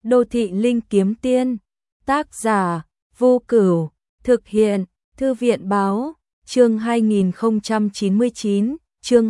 Đô thị linh kiếm tiên, tác giả, Vô Cửu, thực hiện, Thư viện báo, chương 2099, chương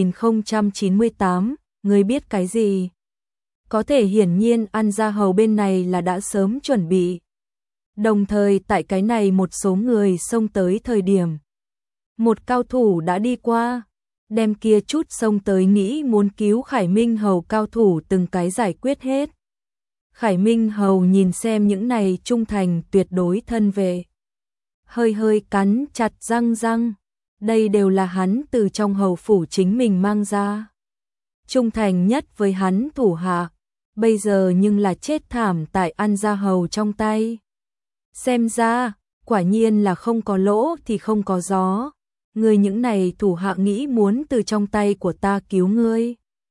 2098, ngươi biết cái gì? Có thể hiển nhiên An Gia Hầu bên này là đã sớm chuẩn bị. Đồng thời tại cái này một số người xông tới thời điểm. Một cao thủ đã đi qua, đem kia chút xông tới nghĩ muốn cứu Khải Minh Hầu cao thủ từng cái giải quyết hết. Khải Minh Hầu nhìn xem những này trung thành tuyệt đối thân vệ. Hơi hơi cắn chặt răng, đây đều là hắn từ trong hầu phủ chính mình mang ra. Trung thành nhất với hắn thủ hạ, bây giờ nhưng là chết thảm tại An Gia Hầu trong tay. Xem ra, quả nhiên là không có lỗ thì không có gió. Ngươi những này thủ hạ nghĩ muốn từ trong tay của ta cứu ngươi.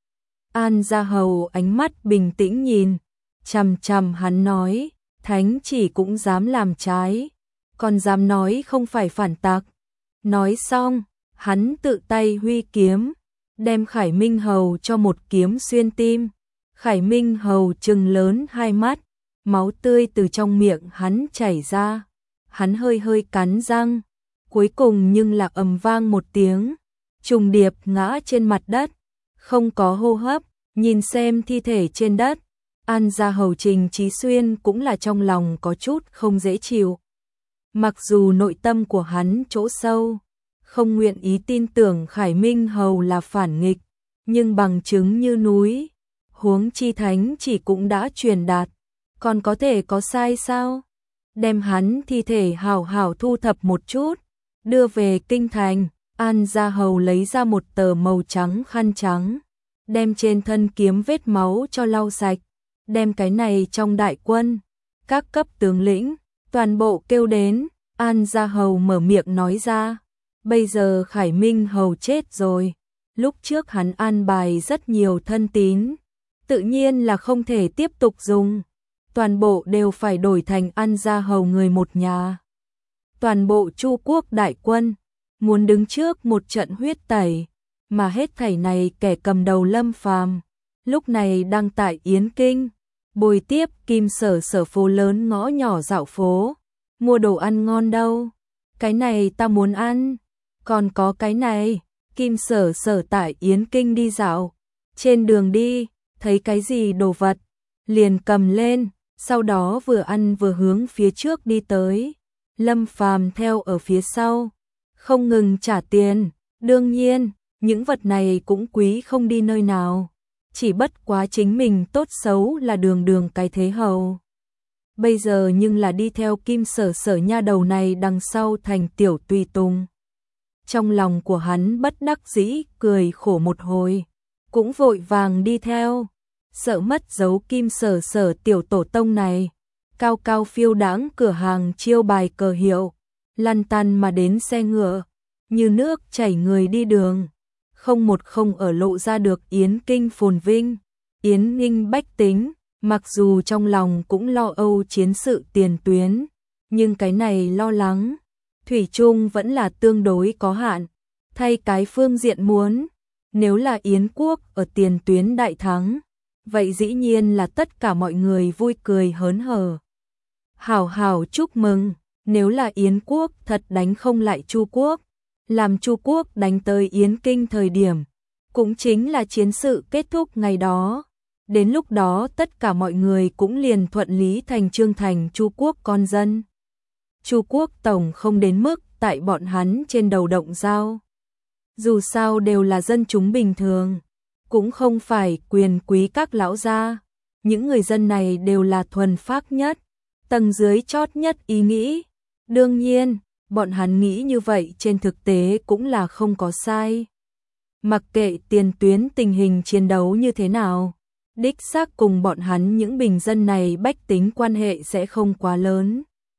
An Gia Hầu ánh mắt bình tĩnh nhìn, chằm chằm hắn nói, thánh chỉ cũng dám làm trái, còn dám nói không phải phản tặc. Nói xong, hắn tự tay huy kiếm, đem Khải Minh Hầu cho một kiếm xuyên tim. Khải Minh Hầu trừng lớn hai mắt, máu tươi từ trong miệng hắn chảy ra. Hắn hơi hơi cắn răng, cuối cùng nhưng là ầm vang một tiếng, trùng điệp ngã trên mặt đất, không có hô hấp, nhìn xem thi thể trên đất. An Gia Hầu Trình Chí Xuyên cũng là trong lòng có chút không dễ chịu. Mặc dù nội tâm của hắn chỗ sâu, không nguyện ý tin tưởng Khải Minh Hầu là phản nghịch, nhưng bằng chứng như núi, huống chi thánh chỉ cũng đã truyền đạt, còn có thể có sai sao? Đem hắn thi thể hảo hảo thu thập một chút, đưa về kinh thành. An Gia Hầu lấy ra một tờ màu trắng khăn trắng, đem trên thân kiếm vết máu cho lau sạch, đem cái này trong đại quân, các cấp tướng lĩnh, toàn bộ kêu đến. An Gia Hầu mở miệng nói ra, bây giờ Khải Minh Hầu chết rồi, lúc trước hắn an bài rất nhiều thân tín, tự nhiên là không thể tiếp tục dùng, toàn bộ đều phải đổi thành An Gia Hầu người một nhà. Toàn bộ Chu quốc đại quân, muốn đứng trước một trận huyết tẩy, mà hết thảy này kẻ cầm đầu Lâm Phàm, lúc này đang tại Yến Kinh, bồi tiếp Kim Sở phố lớn ngõ nhỏ dạo phố, mua đồ ăn ngon đâu, cái này ta muốn ăn, còn có cái này. Kim Sở tại Yến Kinh đi dạo, trên đường đi, thấy cái gì đồ vật, liền cầm lên, sau đó vừa ăn vừa hướng phía trước đi tới. Lâm Phàm theo ở phía sau, không ngừng trả tiền, đương nhiên, những vật này cũng quý không đi nơi nào, chỉ bất quá chính mình tốt xấu là đường cái thế hầu. Bây giờ nhưng là đi theo Kim Sở nha đầu này đằng sau thành tiểu tùy tùng. Trong lòng của hắn bất đắc dĩ cười khổ một hồi, cũng vội vàng đi theo, sợ mất dấu Kim Sở tiểu tổ tông này. Cao cao phiêu đãng cửa hàng chiêu bài cờ hiệu, lăn tăn mà đến xe ngựa, như nước chảy người đi đường, không một không ở lộ ra được Yến Kinh phồn vinh. Yến Ninh bách tính, mặc dù trong lòng cũng lo âu chiến sự tiền tuyến, nhưng cái này lo lắng, thủy chung vẫn là tương đối có hạn. Thay cái phương diện muốn, nếu là Yến quốc ở tiền tuyến đại thắng, vậy dĩ nhiên là tất cả mọi người vui cười hớn hở. Hảo hảo chúc mừng, nếu là Yến quốc thật đánh không lại Chu quốc, làm Chu quốc đánh tới Yến Kinh thời điểm, cũng chính là chiến sự kết thúc ngày đó. Đến lúc đó tất cả mọi người cũng liền thuận lý thành trương thành Chu quốc con dân. Chu quốc tổng không đến mức tại bọn hắn trên đầu động dao. Dù sao đều là dân chúng bình thường, cũng không phải quyền quý các lão gia. Những người dân này đều là thuần phác nhất, tầng dưới chót nhất ý nghĩ. Đương nhiên, bọn hắn nghĩ như vậy trên thực tế cũng là không có sai. Mặc kệ tiền tuyến tình hình chiến đấu như thế nào, đích xác cùng bọn hắn những bình dân này bách tính quan hệ sẽ không quá lớn.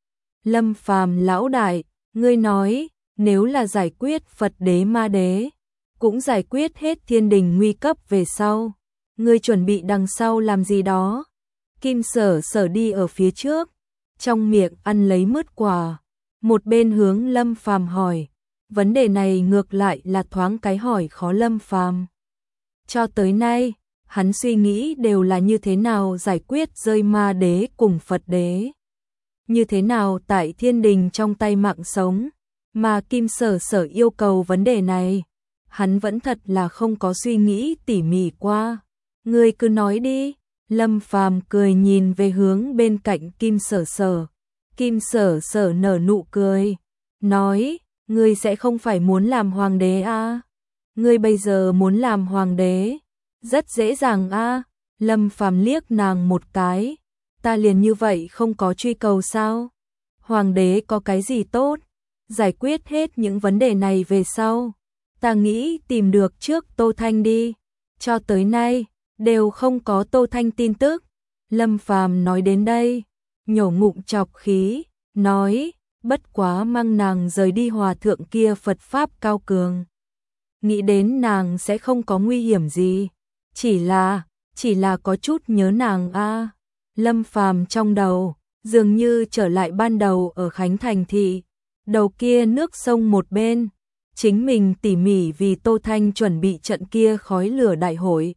Lâm Phàm lão đại, ngươi nói, nếu là giải quyết Phật đế ma đế, cũng giải quyết hết thiên đình nguy cấp về sau, ngươi chuẩn bị đằng sau làm gì đó? Kim Sở đi ở phía trước, trong miệng ăn lấy mứt quả, một bên hướng Lâm Phàm hỏi, vấn đề này ngược lại là thoáng cái hỏi khó Lâm Phàm. Cho tới nay, hắn suy nghĩ đều là như thế nào giải quyết rơi ma đế cùng Phật đế. Như thế nào tại thiên đình trong tay mạng sống, mà Kim Sở Sở yêu cầu vấn đề này, hắn vẫn thật là không có suy nghĩ tỉ mỉ qua. Ngươi cứ nói đi, Lâm Phàm cười nhìn về hướng bên cạnh Kim Sở Sở. Kim Sở Sở nở nụ cười, nói, ngươi sẽ không phải muốn làm hoàng đế à? Ngươi bây giờ muốn làm hoàng đế, rất dễ dàng à? Lâm Phàm liếc nàng một cái, ta liền như vậy không có truy cầu sao? Hoàng đế có cái gì tốt? Giải quyết hết những vấn đề này về sau, ta nghĩ tìm được trước Tô Thanh đi. Cho tới nay, đều không có Tô Thanh tin tức. Lâm Phàm nói đến đây, nhổ ngụm chọc khí, nói, bất quá mang nàng rời đi hòa thượng kia Phật Pháp cao cường. Nghĩ đến nàng sẽ không có nguy hiểm gì, chỉ là có chút nhớ nàng a. Lâm Phàm trong đầu, dường như trở lại ban đầu ở Khánh Thành thị, đầu kia nước sông một bên, chính mình tỉ mỉ vì Tô Thanh chuẩn bị trận kia khói lửa đại hội.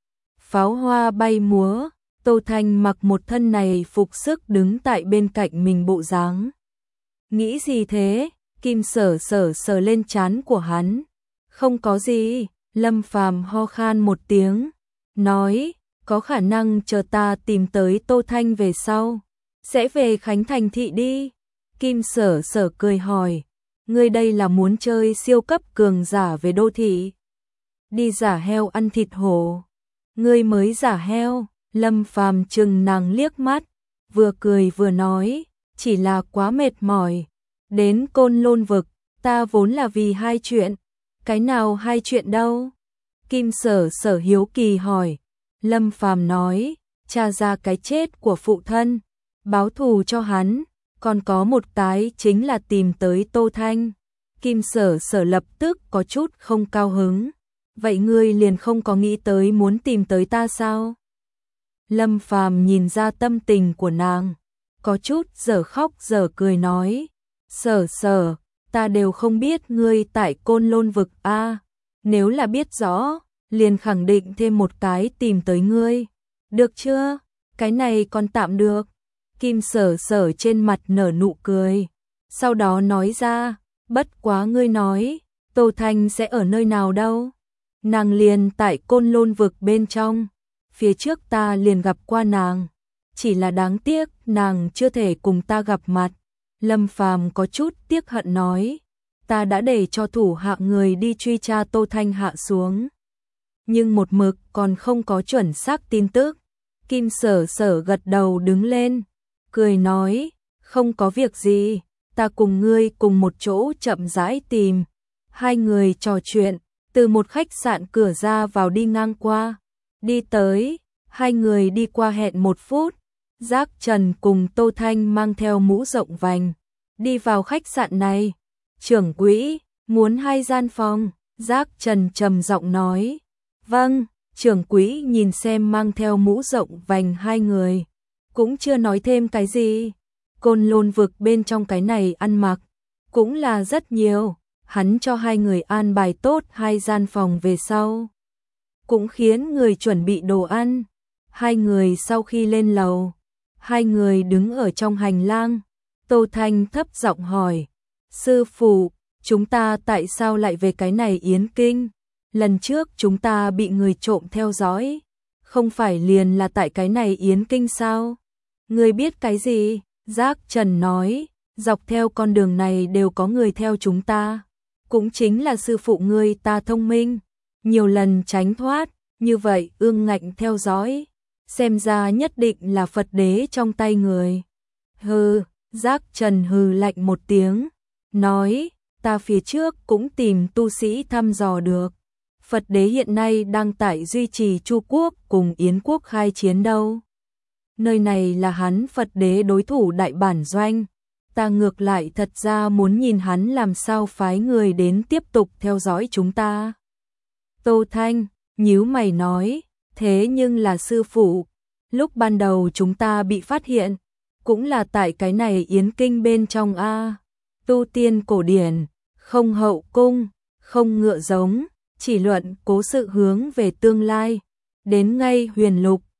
Pháo hoa bay múa, Tô Thanh mặc một thân này phục sức đứng tại bên cạnh mình bộ dáng. Nghĩ gì thế? Kim Sở Sở sờ lên trán của hắn. Không có gì, Lâm Phàm ho khan một tiếng, nói, có khả năng chờ ta tìm tới Tô Thanh về sau, sẽ về Khánh Thành thị đi. Kim Sở Sở cười hỏi, ngươi đây là muốn chơi siêu cấp cường giả về đô thị? Đi giả heo ăn thịt hổ? Ngươi mới giả heo. Lâm Phàm chừng nàng liếc mắt, vừa cười vừa nói, chỉ là quá mệt mỏi. Đến Côn Lôn vực, ta vốn là vì hai chuyện. Cái nào hai chuyện đâu? Kim Sở Sở hiếu kỳ hỏi. Lâm Phàm nói, tra ra cái chết của phụ thân, báo thù cho hắn, còn có một cái chính là tìm tới Tô Thanh. Kim Sở Sở lập tức có chút không cao hứng. Vậy ngươi liền không có nghĩ tới muốn tìm tới ta sao? Lâm Phàm nhìn ra tâm tình của nàng, có chút dở khóc dở cười nói, Sở Sở, ta đều không biết ngươi tại Côn Lôn vực a, nếu là biết rõ, liền khẳng định thêm một cái tìm tới ngươi. Được chưa? Cái này còn tạm được. Kim Sở Sở trên mặt nở nụ cười, sau đó nói ra, bất quá ngươi nói, Tô Thanh sẽ ở nơi nào đâu? Nàng liền tại Côn Lôn vực bên trong. Phía trước ta liền gặp qua nàng, chỉ là đáng tiếc nàng chưa thể cùng ta gặp mặt. Lâm Phàm có chút tiếc hận nói, ta đã để cho thủ hạ người đi truy tra Tô Thanh hạ xuống, nhưng một mực còn không có chuẩn xác tin tức. Kim Sở Sở gật đầu đứng lên, cười nói, không có việc gì, ta cùng ngươi cùng một chỗ chậm rãi tìm. Hai người trò chuyện, từ một khách sạn cửa ra vào đi ngang qua. Đi tới, hai người đi qua hẹn 1 phút, Giác Trần cùng Tô Thanh mang theo mũ rộng vành, đi vào khách sạn này. Trưởng quỹ, muốn 2 gian phòng, Giác Trần trầm giọng nói. Vâng, trưởng quỹ nhìn xem mang theo mũ rộng vành hai người, cũng chưa nói thêm cái gì. Côn Lôn vực bên trong cái này ăn mặc, cũng là rất nhiều, hắn cho hai người an bài tốt 2 gian phòng về sau. Cũng khiến người chuẩn bị đồ ăn. Hai người sau khi lên lầu, hai người đứng ở trong hành lang. Tô Thanh thấp giọng hỏi, sư phụ, chúng ta tại sao lại về cái này Yến Kinh? Lần trước chúng ta bị người trộm theo dõi, không phải liền là tại cái này Yến Kinh sao? Ngươi biết cái gì? Giác Trần nói, dọc theo con đường này đều có người theo chúng ta. Cũng chính là sư phụ ngươi ta thông minh, nhiều lần tránh thoát, như vậy ương ngạnh theo dõi, xem ra nhất định là Phật đế trong tay người. Hừ, Giác Trần hừ lạnh một tiếng, nói, ta phía trước cũng tìm tu sĩ thăm dò được. Phật đế hiện nay đang tại duy trì Chu quốc cùng Yến quốc khai chiến đâu. Nơi này là hắn Phật đế đối thủ đại bản doanh. Ta ngược lại thật ra muốn nhìn hắn làm sao phái người đến tiếp tục theo dõi chúng ta. Tô Thanh nhíu mày nói, thế nhưng là sư phụ, lúc ban đầu chúng ta bị phát hiện, cũng là tại cái này Yến Kinh bên trong a. Tu tiên cổ điển, không hậu cung, không ngựa giống, chỉ luận cố sự hướng về tương lai, đến ngay huyền lục,